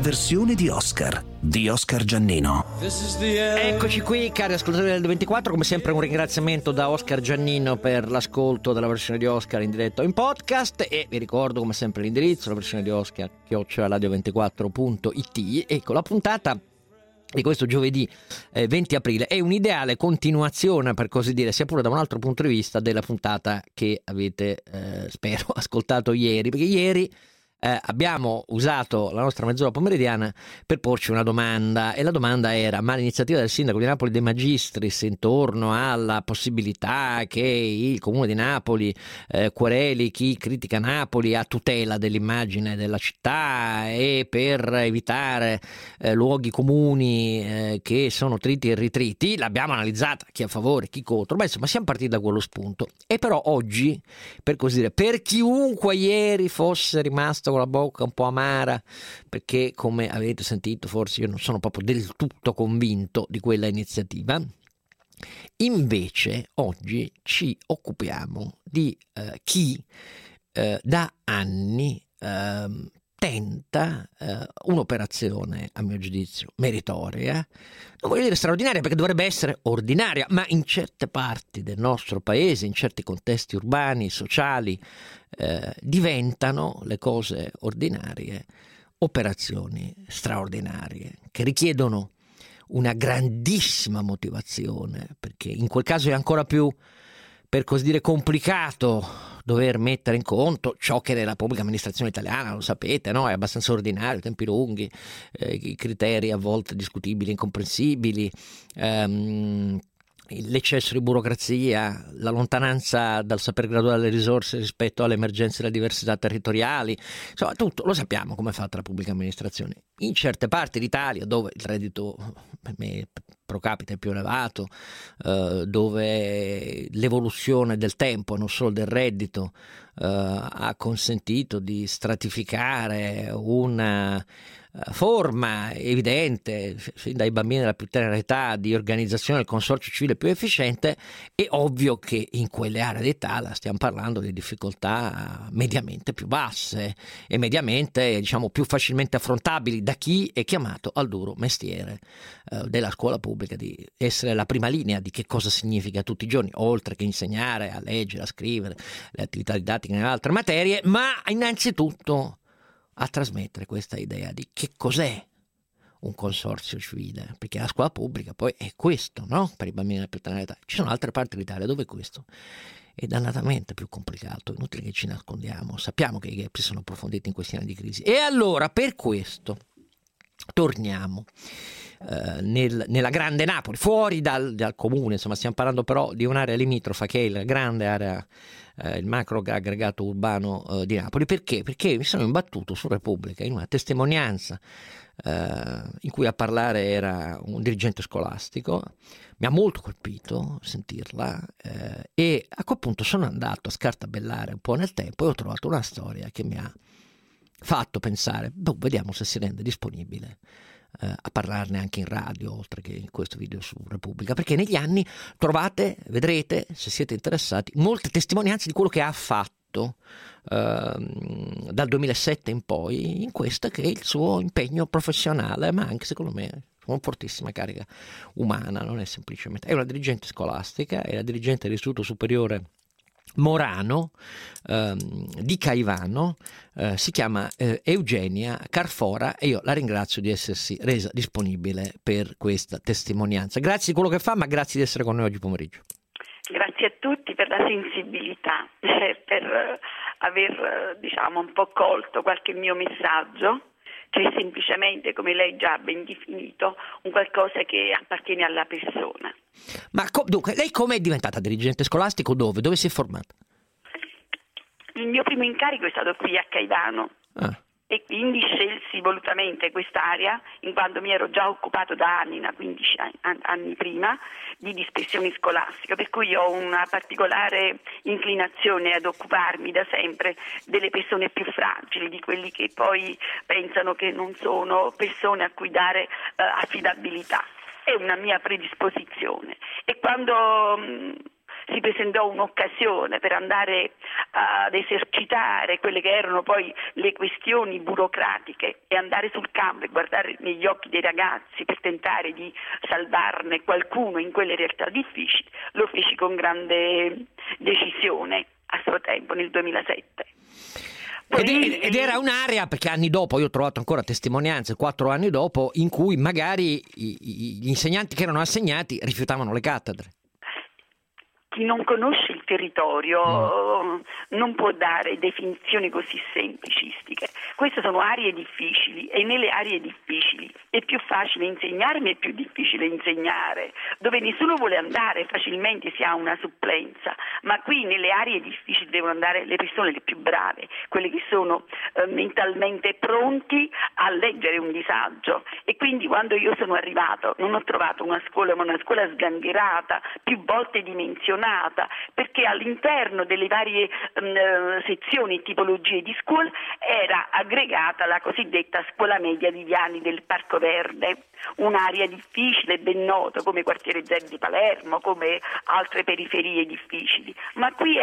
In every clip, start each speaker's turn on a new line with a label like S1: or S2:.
S1: versione di Oscar Giannino.
S2: Eccoci qui, cari ascoltatori del 24, come sempre un ringraziamento da Oscar Giannino per l'ascolto della versione di Oscar in diretta o in podcast, e vi ricordo come sempre l'indirizzo, la versione di Oscar @radio24.it. Ecco, la puntata di questo giovedì 20 aprile è un'ideale continuazione, per così dire, sia pure da un altro punto di vista, della puntata che avete, spero, ascoltato ieri, perché ieri abbiamo usato la nostra mezz'ora pomeridiana per porci una domanda, e la domanda era: ma l'iniziativa del sindaco di Napoli De Magistris intorno alla possibilità che il comune di Napoli quereli chi critica Napoli a tutela dell'immagine della città e per evitare luoghi comuni che sono triti e ritriti, l'abbiamo analizzata, chi a favore, chi contro, ma insomma siamo partiti da quello spunto. E però oggi, per così dire, per chiunque ieri fosse rimasto con la bocca un po' amara, perché come avete sentito forse io non sono proprio del tutto convinto di quella iniziativa, invece oggi ci occupiamo di chi da anni tenta un'operazione, a mio giudizio, meritoria, non voglio dire straordinaria perché dovrebbe essere ordinaria, ma in certe parti del nostro paese, in certi contesti urbani, sociali, diventano le cose ordinarie operazioni straordinarie che richiedono una grandissima motivazione, perché in quel caso è ancora più, per così dire, complicato dover mettere in conto ciò che nella pubblica amministrazione italiana, lo sapete, no? È abbastanza ordinario, tempi lunghi, i criteri a volte discutibili, incomprensibili, l'eccesso di burocrazia, la lontananza dal saper graduare le risorse rispetto alle emergenze e alle diversità territoriali, insomma tutto lo sappiamo come è fatta la pubblica amministrazione. In certe parti d'Italia dove il reddito pro capite è più elevato, dove l'evoluzione del tempo, non solo del reddito, ha consentito di stratificare una forma evidente fin dai bambini della più tenera età di organizzazione del consorzio civile più efficiente, è ovvio che in quelle aree d'Italia stiamo parlando di difficoltà mediamente più basse e mediamente, diciamo, più facilmente affrontabili da chi è chiamato al duro mestiere della scuola pubblica, di essere la prima linea di che cosa significa tutti i giorni, oltre che insegnare a leggere, a scrivere, le attività didattiche nelle altre materie, ma innanzitutto a trasmettere questa idea di che cos'è un consorzio civile, perché la scuola pubblica poi è questo, no? Per i bambini della più tenera età. Ci sono altre parti d'Italia dove questo è dannatamente più complicato, inutile che ci nascondiamo, sappiamo che i gap si sono approfonditi in questi anni di crisi. E allora per questo torniamo nella grande Napoli, fuori dal comune, insomma stiamo parlando però di un'area limitrofa che è la grande area, il macro aggregato urbano di Napoli. Perché? Perché mi sono imbattuto su Repubblica in una testimonianza in cui a parlare era un dirigente scolastico. Mi ha molto colpito sentirla e a quel punto sono andato a scartabellare un po' nel tempo e ho trovato una storia che mi ha fatto pensare, vediamo se si rende disponibile a parlarne anche in radio, oltre che in questo video su Repubblica, perché negli anni trovate, vedrete, se siete interessati, molte testimonianze di quello che ha fatto dal 2007 in poi in questo che è il suo impegno professionale, ma anche secondo me una fortissima carica umana. Non è semplicemente, è una dirigente scolastica, è la dirigente dell'Istituto Superiore Morano di Caivano, si chiama Eugenia Carfora, e io la ringrazio di essersi resa disponibile per questa testimonianza. Grazie di quello che fa, ma grazie di essere con noi oggi pomeriggio.
S3: Grazie a tutti per la sensibilità, per aver diciamo un po' colto qualche mio messaggio, che è semplicemente, come lei già ha ben definito, un qualcosa che appartiene alla persona.
S2: Ma dunque, lei come è diventata dirigente scolastico? Dove si è formata?
S3: Il mio primo incarico è stato qui a Caivano. E quindi scelsi volutamente quest'area in quanto mi ero già occupato da anni, 15 anni prima, di dispersione scolastica, per cui ho una particolare inclinazione ad occuparmi da sempre delle persone più fragili, di quelli che poi pensano che non sono persone a cui dare affidabilità. È una mia predisposizione. E quando si presentò un'occasione per andare ad esercitare quelle che erano poi le questioni burocratiche e andare sul campo e guardare negli occhi dei ragazzi per tentare di salvarne qualcuno in quelle realtà difficili, lo feci con decisione a suo tempo, nel 2007.
S2: Ed era un'area, perché anni dopo, io ho trovato ancora testimonianze, 4 anni dopo, in cui magari gli insegnanti che erano assegnati rifiutavano le cattedre.
S3: Chi non conosce il territorio non può dare definizioni così semplicistiche. Queste sono aree difficili e nelle aree difficili è più facile insegnare ma è più difficile insegnare. Dove nessuno vuole andare facilmente si ha una supplenza, ma qui nelle aree difficili devono andare le persone le più brave, quelle che sono mentalmente pronti a leggere un disagio. E quindi quando io sono arrivato non ho trovato una scuola, ma una scuola sgangherata, più volte dimensionata, perché all'interno delle varie sezioni e tipologie di scuole era aggregata la cosiddetta scuola media Viviani del Parco Verde, un'area difficile, ben noto come quartiere Zero di Palermo, come altre periferie difficili, ma qui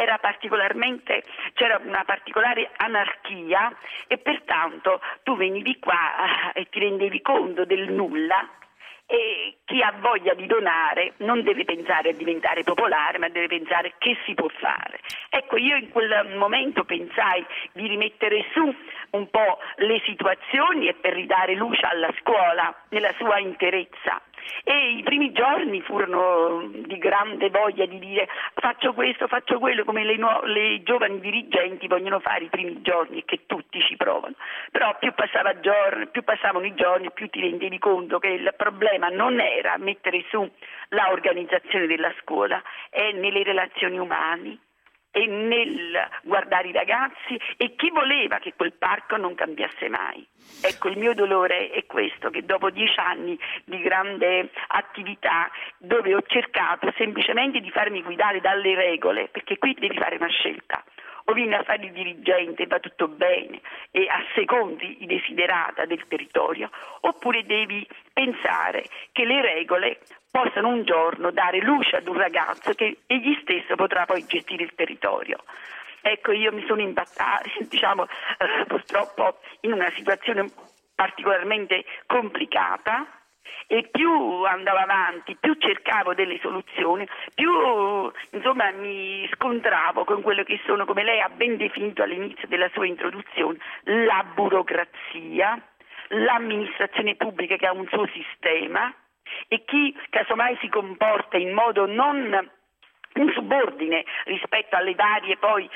S3: c'era una particolare anarchia e pertanto tu venivi qua e ti rendevi conto del nulla. E chi ha voglia di donare non deve pensare a diventare popolare, ma deve pensare che si può fare. Ecco, io in quel momento pensai di rimettere su un po' le situazioni e per ridare luce alla scuola nella sua interezza. E i primi giorni furono di grande voglia di dire faccio questo, faccio quello, come le giovani dirigenti vogliono fare i primi giorni e che tutti ci provano. Però più passavano i giorni, più ti rendevi conto che il problema non era mettere su la organizzazione della scuola, è nelle relazioni umane e nel guardare i ragazzi e chi voleva che quel parco non cambiasse mai. Ecco, il mio dolore è questo, che dopo 10 anni di grande attività, dove ho cercato semplicemente di farmi guidare dalle regole, perché qui devi fare una scelta, o vieni a fare il dirigente e va tutto bene e assecondi i desiderata del territorio, oppure devi pensare che le regole possano un giorno dare luce ad un ragazzo che egli stesso potrà poi gestire il territorio. Ecco, io mi sono imbattata, purtroppo in una situazione particolarmente complicata e più andavo avanti, più cercavo delle soluzioni, più mi scontravo con quello che sono, come lei ha ben definito all'inizio della sua introduzione, la burocrazia, l'amministrazione pubblica che ha un suo sistema e chi casomai si comporta in modo non in subordine rispetto alle varie poi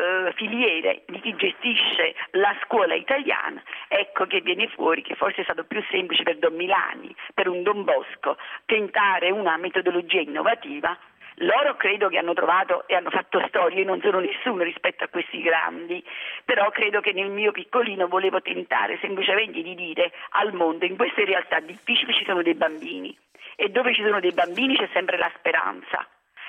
S3: filiere di chi gestisce la scuola italiana, ecco che viene fuori che forse è stato più semplice per Don Milani, per un Don Bosco, tentare una metodologia innovativa. Loro credo che hanno trovato e hanno fatto storia, io non sono nessuno rispetto a questi grandi, però credo che nel mio piccolino volevo tentare semplicemente di dire al mondo in queste realtà difficili ci sono dei bambini e dove ci sono dei bambini c'è sempre la speranza.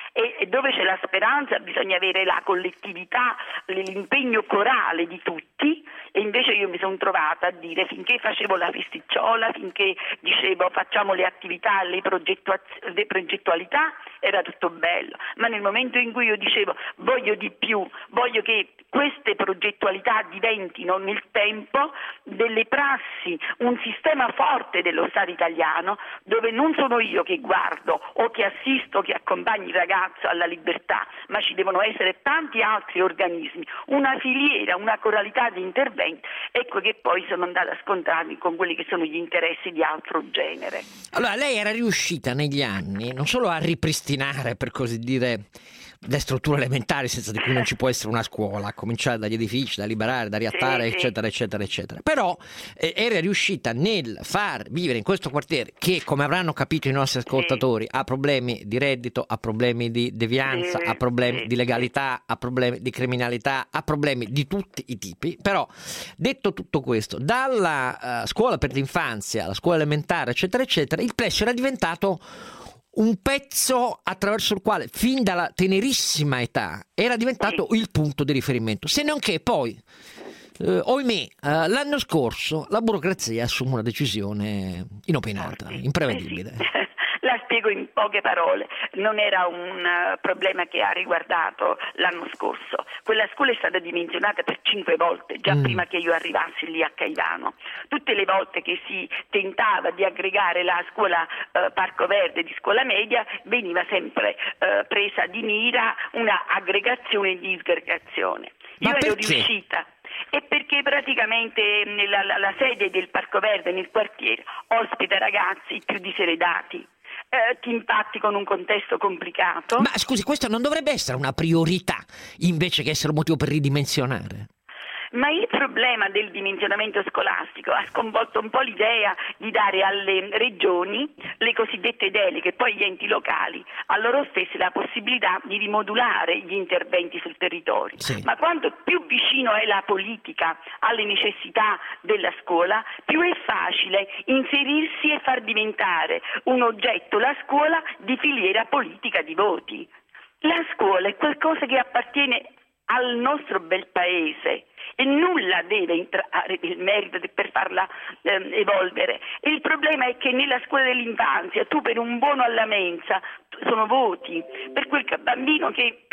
S3: E dove c'è la speranza bisogna avere la collettività, l'impegno corale di tutti, e invece io mi sono trovata a dire finché facevo la festicciola, finché dicevo facciamo le attività, le progettualità, era tutto bello, ma nel momento in cui io dicevo voglio di più, voglio che queste progettualità diventino nel tempo delle prassi, un sistema forte dello Stato italiano dove non sono io che guardo o che assisto, che accompagni il ragazzo alla libertà, ma ci devono essere tanti altri organismi, una filiera, una coralità di interventi, ecco che poi sono andata a scontrarmi con quelli che sono gli interessi di altro genere.
S2: Allora lei era riuscita negli anni non solo a ripristinare, per così dire, le strutture elementari senza di cui non ci può essere una scuola, a cominciare dagli edifici, da liberare, da riattare, eccetera, eccetera, eccetera. Però era riuscita nel far vivere in questo quartiere che, come avranno capito i nostri ascoltatori, ha problemi di reddito, ha problemi di devianza, ha problemi di legalità, ha problemi di criminalità, ha problemi di tutti i tipi. Però, detto tutto questo, dalla scuola per l'infanzia alla scuola elementare, eccetera, eccetera, il Plescio era diventato un pezzo attraverso il quale fin dalla tenerissima età era diventato il punto di riferimento, se non che poi ohimè l'anno scorso la burocrazia assume una decisione inopinata, imprevedibile.
S3: La spiego in poche parole, non era un problema che ha riguardato l'anno scorso. Quella scuola è stata dimensionata per 5 volte, già prima che io arrivassi lì a Caivano. Tutte le volte che si tentava di aggregare la scuola Parco Verde di scuola media, veniva sempre presa di mira una aggregazione e disgregazione. Io ero riuscita. E perché praticamente la sede del Parco Verde nel quartiere ospita ragazzi più diseredati, impatti con un contesto complicato.
S2: Ma scusi, questo non dovrebbe essere una priorità invece che essere un motivo per ridimensionare?
S3: Ma il problema del dimensionamento scolastico ha sconvolto un po' l'idea di dare alle regioni le cosiddette deleghe, poi gli enti locali, a loro stessi la possibilità di rimodulare gli interventi sul territorio.
S2: Sì.
S3: Ma quanto più vicino è la politica alle necessità della scuola, più è facile inserirsi e far diventare un oggetto, la scuola, di filiera politica di voti. La scuola è qualcosa che appartiene al nostro bel paese e nulla deve entrare nel merito per farla evolvere. E il problema è che nella scuola dell'infanzia tu per un buono alla mensa sono voti, per quel bambino che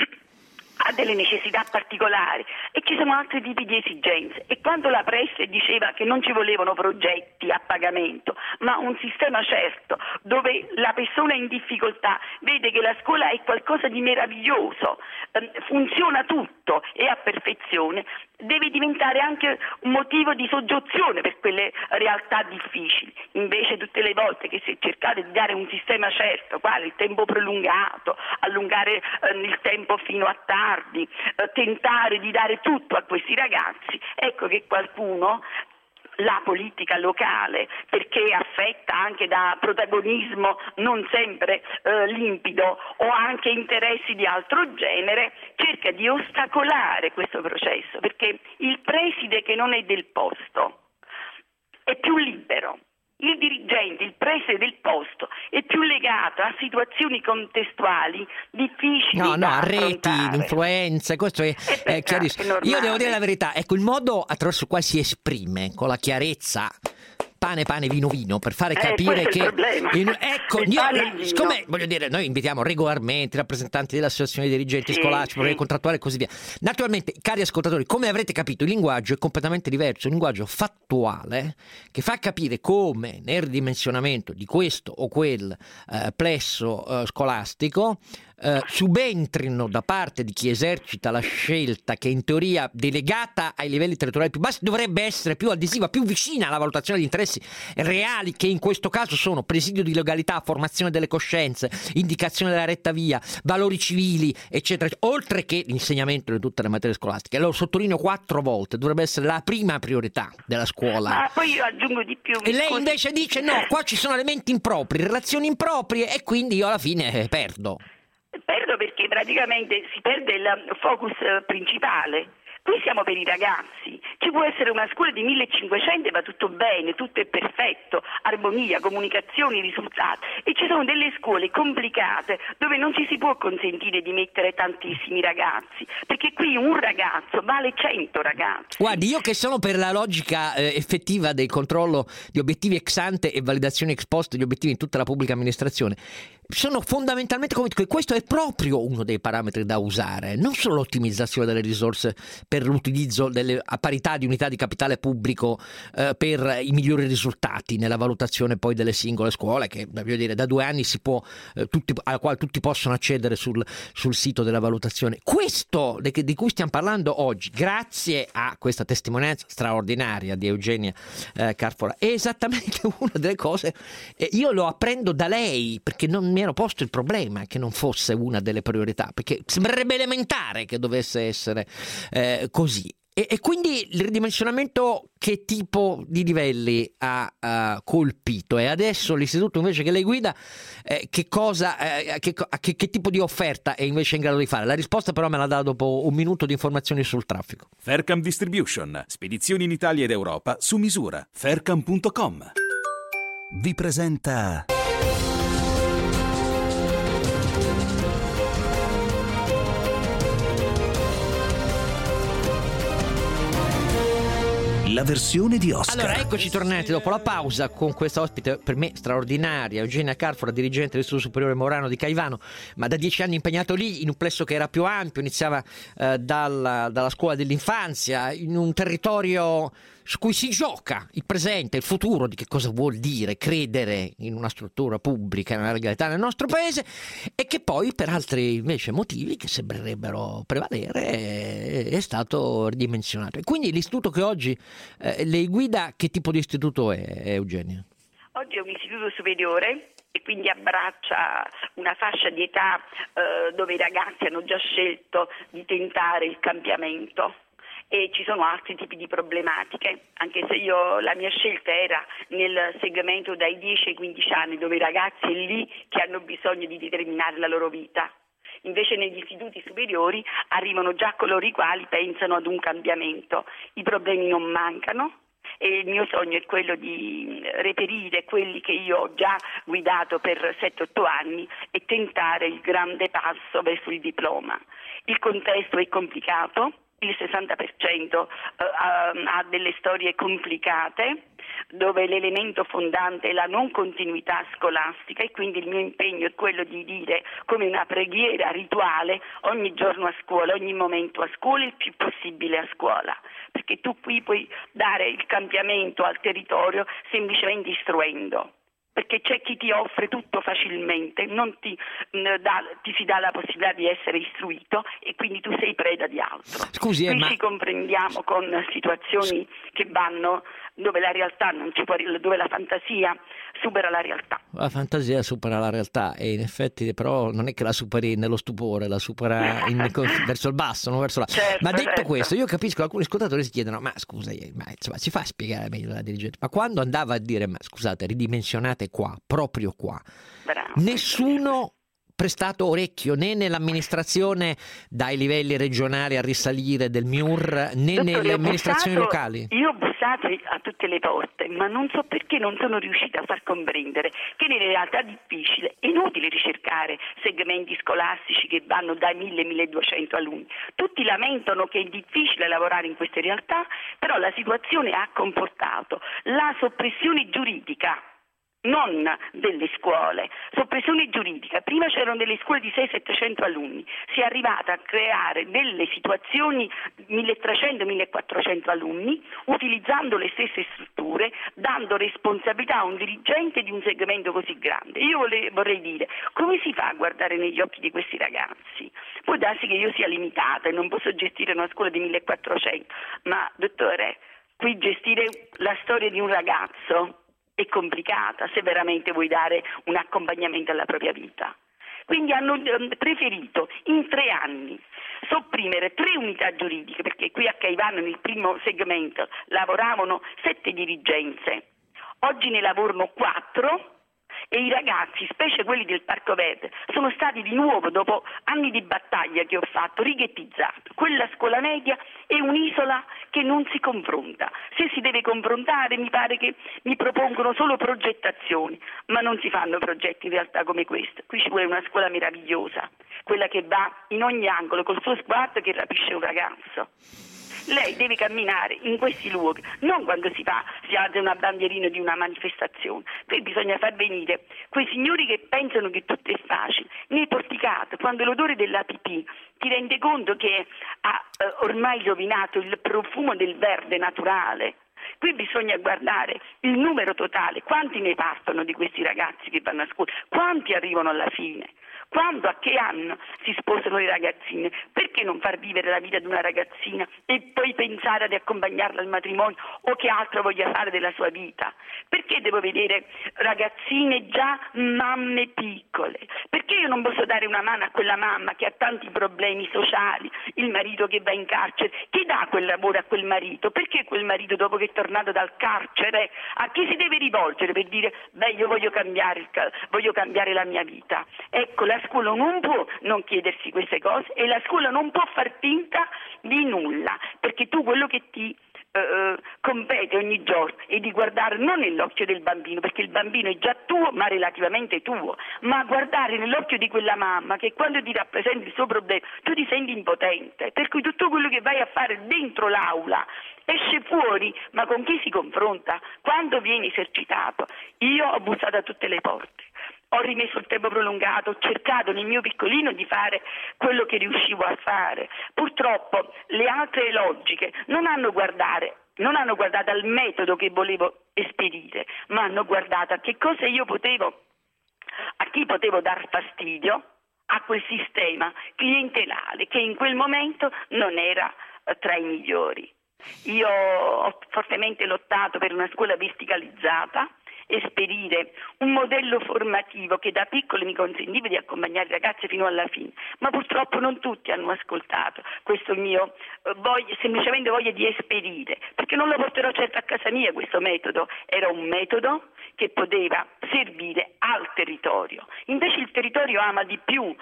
S3: ha delle necessità particolari e ci sono altri tipi di esigenze. E quando la Presse diceva che non ci volevano progetti a pagamento, ma un sistema certo dove la persona in difficoltà vede che la scuola è qualcosa di meraviglioso, funziona tutto e a perfezione, deve diventare anche un motivo di soggiozione per quelle realtà difficili. Invece tutte le volte che si è cercato di dare un sistema certo, quale il tempo prolungato, allungare il tempo fino a tardi, tentare di dare tutto a questi ragazzi, ecco che qualcuno, la politica locale, perché affetta anche da protagonismo non sempre limpido o anche interessi di altro genere, cerca di ostacolare questo processo, perché il preside che non è del posto è più libero. Il dirigente, il preside del posto è più legato a situazioni contestuali difficili da
S2: a reti,
S3: affrontare.
S2: influenze, questo è chiarissimo. Io devo dire la verità, ecco, il modo attraverso il quale si esprime con la chiarezza pane, vino, per fare capire che siccome voglio dire, noi invitiamo regolarmente i rappresentanti delle associazioni dei dirigenti scolastici, contrattuali e così via. Naturalmente, cari ascoltatori, come avrete capito, il linguaggio è completamente diverso, un linguaggio fattuale che fa capire come nel ridimensionamento di questo o quel plesso scolastico subentrino da parte di chi esercita la scelta, che in teoria delegata ai livelli territoriali più bassi dovrebbe essere più adesiva, più vicina alla valutazione degli interessi reali, che in questo caso sono presidio di legalità, formazione delle coscienze, indicazione della retta via, valori civili, eccetera, oltre che l'insegnamento di tutte le materie scolastiche. Lo sottolineo 4 volte, dovrebbe essere la prima priorità della scuola.
S3: Ma poi io aggiungo di più.
S2: E lei invece dice no, qua ci sono elementi impropri, relazioni improprie, e quindi io alla fine perdo
S3: perché praticamente si perde il focus principale. Qui siamo per i ragazzi, ci può essere una scuola di 1500 e va tutto bene, tutto è perfetto, armonia, comunicazioni, risultati, e ci sono delle scuole complicate dove non ci si può consentire di mettere tantissimi ragazzi, perché qui un ragazzo vale 100 ragazzi.
S2: Guardi, io che sono per la logica effettiva del controllo di obiettivi ex ante e validazione ex post degli obiettivi in tutta la pubblica amministrazione, sono fondamentalmente convinto che questo è proprio uno dei parametri da usare, non solo l'ottimizzazione delle risorse per l'utilizzo a parità di unità di capitale pubblico per i migliori risultati nella valutazione poi delle singole scuole, che voglio dire da 2 anni si può alla quale tutti possono accedere sul sito della valutazione. Questo di cui stiamo parlando oggi, grazie a questa testimonianza straordinaria di Eugenia Carfora, è esattamente una delle cose, io lo apprendo da lei, perché non mi ero posto il problema che non fosse una delle priorità, perché sembrerebbe elementare che dovesse essere così. E quindi il ridimensionamento che tipo di livelli ha colpito? E adesso l'istituto invece che lei guida che tipo di offerta è invece in grado di fare? La risposta però me la dà dopo un minuto di informazioni sul traffico.
S4: Faircam Distribution, spedizioni in Italia ed Europa su misura. Faircam.com
S1: vi presenta La versione di Oscar.
S2: Allora, eccoci tornati dopo la pausa con questa ospite per me straordinaria, Eugenia Carfora, dirigente dell'Istituto Superiore Morano di Caivano, ma da 10 anni impegnato lì in un plesso che era più ampio, iniziava dalla scuola dell'infanzia, in un territorio su cui si gioca il presente, il futuro di che cosa vuol dire credere in una struttura pubblica, nella legalità nel nostro paese, e che poi per altri invece motivi che sembrerebbero prevalere è stato ridimensionato. E quindi l'istituto che oggi lei guida, che tipo di istituto è, Eugenia?
S3: Oggi è un istituto superiore e quindi abbraccia una fascia di età dove i ragazzi hanno già scelto di tentare il cambiamento. E ci sono altri tipi di problematiche, anche se la mia scelta era nel segmento dai 10 ai 15 anni, dove i ragazzi è lì che hanno bisogno di determinare la loro vita. Invece negli istituti superiori arrivano già coloro i quali pensano ad un cambiamento. I problemi non mancano e il mio sogno è quello di reperire quelli che io ho già guidato per 7-8 anni e tentare il grande passo verso il diploma. Il contesto è complicato. Il 60% ha delle storie complicate, dove l'elemento fondante è la non continuità scolastica, e quindi il mio impegno è quello di dire, come una preghiera rituale, ogni giorno a scuola, ogni momento a scuola, il più possibile a scuola, perché tu qui puoi dare il cambiamento al territorio semplicemente istruendo. Perché c'è chi ti offre tutto facilmente, non ti si dà la possibilità di essere istruito e quindi tu sei preda di altro.
S2: Scusi,
S3: qui ci comprendiamo con situazioni che vanno dove la realtà non ci può, dove la fantasia supera la realtà.
S2: La fantasia supera la realtà e in effetti però non è che la superi nello stupore, la supera verso il basso, non verso l'alto.
S3: Certo,
S2: ma detto
S3: certo.
S2: Questo, io capisco che alcuni ascoltatori si chiedono: ma scusa, ma insomma, si fa a spiegare meglio la dirigente? Ma quando andava a dire: ma scusate, ridimensionate qua, proprio qua,
S3: Bravo.
S2: nessuno prestato orecchio né nell'amministrazione dai livelli regionali a risalire del MIUR né
S3: Dottore,
S2: nelle amministrazioni locali?
S3: Io ho bussato a tutte le porte, ma non so perché non sono riuscita a far comprendere che nelle realtà difficili è inutile ricercare segmenti scolastici che vanno dai 1.000-1.200 alunni. Tutti lamentano che è difficile lavorare in queste realtà, però la situazione ha comportato la soppressione giuridica, non delle scuole, soppressione giuridica. Prima c'erano delle scuole di 600-700 alunni, si è arrivata a creare delle situazioni 1.300-1.400 alunni, utilizzando le stesse strutture, dando responsabilità a un dirigente di un segmento così grande. Io vorrei dire, come si fa a guardare negli occhi di questi ragazzi? Può darsi che io sia limitata e non posso gestire una scuola di 1.400, ma dottore, qui gestire la storia di un ragazzo è complicata se veramente vuoi dare un accompagnamento alla propria vita. Quindi hanno preferito in 3 anni sopprimere 3 unità giuridiche, perché qui a Caivano nel primo segmento lavoravano 7 dirigenze, oggi ne lavorano 4 e i ragazzi, specie quelli del Parco Verde, sono stati di nuovo, dopo anni di battaglia che ho fatto, righettizzati. Quella scuola media è un'isola che non si confronta. Se si deve confrontare mi pare che mi propongono solo progettazioni, ma non si fanno progetti in realtà come questo. Qui ci vuole una scuola meravigliosa, quella che va in ogni angolo col suo sguardo che rapisce un ragazzo. Lei deve camminare in questi luoghi, non quando si alza una bandierina di una manifestazione. Qui bisogna far venire quei signori che pensano che tutto è facile. Nei porticati, quando l'odore della pipì ti rende conto che ha ormai rovinato il profumo del verde naturale. Qui bisogna guardare il numero totale, quanti ne partono di questi ragazzi che vanno a scuola, quanti arrivano alla fine. Quando, a che anno si sposano le ragazzine? Perché non far vivere la vita di una ragazzina e poi pensare di accompagnarla al matrimonio o che altro voglia fare della sua vita? Perché devo vedere ragazzine già mamme piccole? Perché io non posso dare una mano a quella mamma che ha tanti problemi sociali, il marito che va in carcere? Chi dà quel lavoro a quel marito? Perché quel marito, dopo che è tornato dal carcere, a chi si deve rivolgere per dire io voglio cambiare la mia vita? Ecco, la scuola non può non chiedersi queste cose e la scuola non può far finta di nulla, perché tu quello che ti compete presente ogni giorno e di guardare non nell'occhio del bambino, perché il bambino è già tuo ma relativamente tuo, ma guardare nell'occhio di quella mamma che quando ti rappresenta il suo problema tu ti senti impotente, per cui tutto quello che vai a fare dentro l'aula esce fuori, ma con chi si confronta? Quando viene esercitato? Io ho bussato a tutte le porte, ho rimesso il tempo prolungato, ho cercato nel mio piccolino di fare quello che riuscivo a fare. Purtroppo le altre logiche non hanno guardato al metodo che volevo esperire, ma hanno guardato a che cosa a chi potevo dar fastidio, a quel sistema clientelare che in quel momento non era tra i migliori. Io ho fortemente lottato per una scuola verticalizzata, esperire un modello formativo che da piccolo mi consentiva di accompagnare i ragazzi fino alla fine, ma purtroppo non tutti hanno ascoltato questo mio semplicemente voglia di esperire, perché non lo porterò certo a casa mia questo metodo, era un metodo che poteva servire al territorio. Invece il territorio ama di più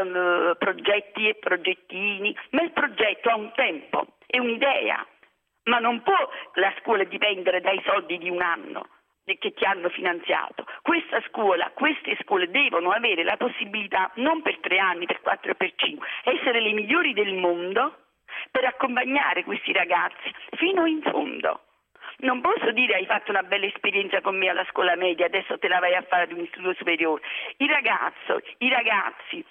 S3: progetti e progettini, ma il progetto ha un tempo e un'idea, ma non può la scuola dipendere dai soldi di un anno che ti hanno finanziato. Queste scuole devono avere la possibilità, non per 3 anni, per 4 e per 5, essere le migliori del mondo per accompagnare questi ragazzi fino in fondo. Non posso dire hai fatto una bella esperienza con me alla scuola media, adesso te la vai a fare ad un istituto superiore. I ragazzi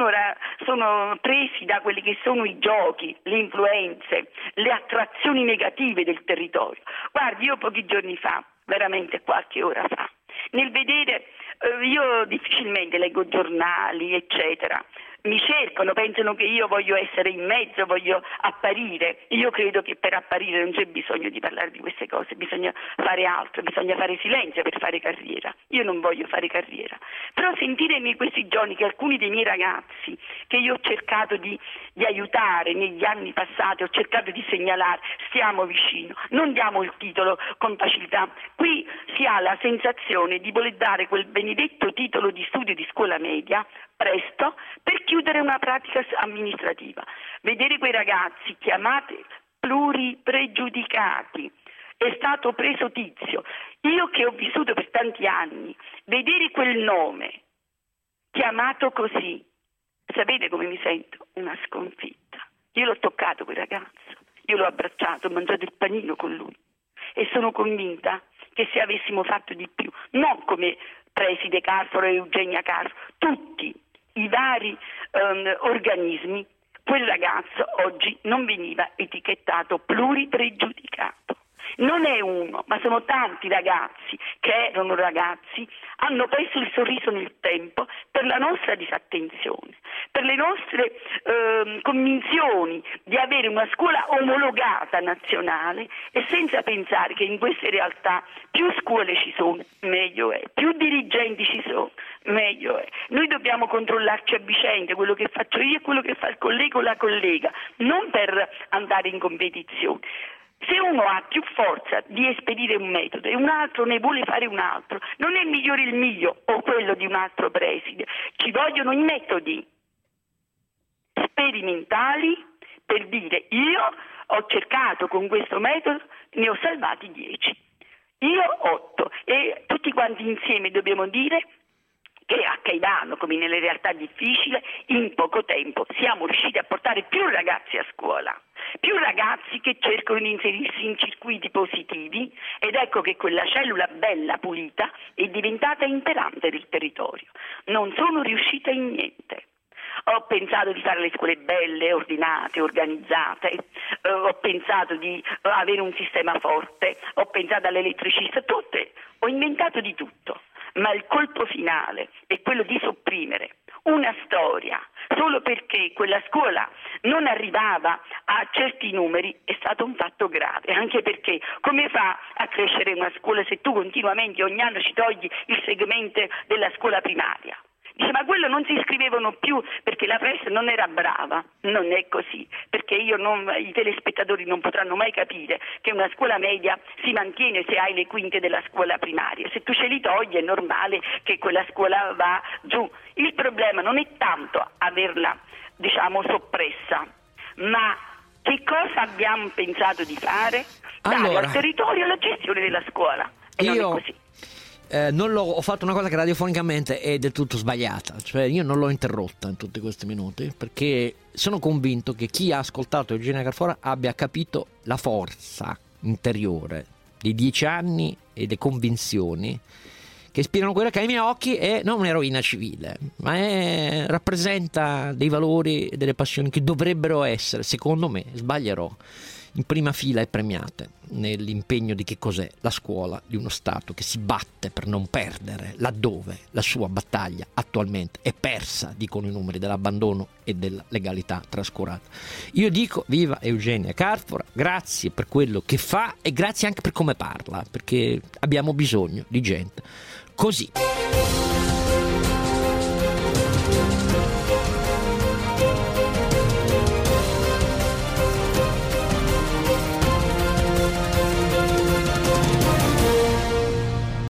S3: sono presi da quelli che sono i giochi, le influenze, le attrazioni negative del territorio. Guardi, io pochi giorni fa, veramente qualche ora fa, nel vedere, io difficilmente leggo giornali, eccetera, mi cercano, pensano che io voglio essere in mezzo, voglio apparire. Io credo che per apparire non c'è bisogno di parlare di queste cose, bisogna fare altro, bisogna fare silenzio per fare carriera. Io non voglio fare carriera, però sentire in questi giorni che alcuni dei miei ragazzi che io ho cercato di aiutare negli anni passati, ho cercato di segnalare, stiamo vicino, non diamo il titolo con facilità. Qui si ha la sensazione di voler dare quel benedetto titolo di studio di scuola media presto per chiudere una pratica amministrativa. Vedere quei ragazzi chiamati pluripregiudicati, è stato preso Tizio, io che ho vissuto per tanti anni, vedere quel nome chiamato così, sapete come mi sento? Una sconfitta. Io l'ho toccato quel ragazzo, io l'ho abbracciato, ho mangiato il panino con lui e sono convinta che se avessimo fatto di più, non come preside Carforo e Eugenia Carforo, tutti i vari organismi, quel ragazzo oggi non veniva etichettato pluripregiudicato. Non è uno, ma sono tanti ragazzi che erano ragazzi, hanno perso il sorriso nel tempo per la nostra disattenzione, per le nostre convinzioni di avere una scuola omologata nazionale e senza pensare che in queste realtà più scuole ci sono, meglio è, più dirigenti ci sono, meglio è. Noi dobbiamo controllarci a vicenda, quello che faccio io e quello che fa il collega o la collega, non per andare in competizione. Se uno ha più forza di esperire un metodo e un altro ne vuole fare un altro, non è migliore il mio o quello di un altro preside. Ci vogliono i metodi sperimentali per dire io ho cercato con questo metodo, ne ho salvati 10, io 8 e tutti quanti insieme dobbiamo dire che a Caivano, come nelle realtà difficili, in poco tempo siamo riusciti a portare più ragazzi a scuola, più ragazzi che cercano di inserirsi in circuiti positivi, ed ecco che quella cellula bella, pulita, è diventata imperante del territorio. Non sono riuscita in niente. Ho pensato di fare le scuole belle, ordinate, organizzate, ho pensato di avere un sistema forte, ho pensato all'elettricista, ho inventato di tutto. Ma il colpo finale è quello di sopprimere una storia solo perché quella scuola non arrivava a certi numeri è stato un fatto grave, anche perché come fa a crescere una scuola se tu continuamente ogni anno ci togli il segmento della scuola primaria? Dice, ma quello non si iscrivevano più perché la pressa non era brava. Non è così, perché i telespettatori non potranno mai capire che una scuola media si mantiene se hai le quinte della scuola primaria. Se tu ce li togli è normale che quella scuola va giù. Il problema non è tanto averla, soppressa, ma che cosa abbiamo pensato di fare? dare al territorio la gestione della scuola. E non è così.
S2: Ho fatto una cosa che radiofonicamente è del tutto sbagliata, cioè io non l'ho interrotta in tutti questi minuti, perché sono convinto che chi ha ascoltato Eugenia Carfora abbia capito la forza interiore dei 10 anni e le convinzioni che ispirano quella che ai miei occhi è non un'eroina civile, ma rappresenta dei valori e delle passioni che dovrebbero essere, secondo me, sbaglierò, in prima fila e premiate nell'impegno di che cos'è la scuola di uno Stato che si batte per non perdere laddove la sua battaglia attualmente è persa, dicono i numeri dell'abbandono e della legalità trascurata. Io dico viva Eugenia Carfora, grazie per quello che fa e grazie anche per come parla, perché abbiamo bisogno di gente così.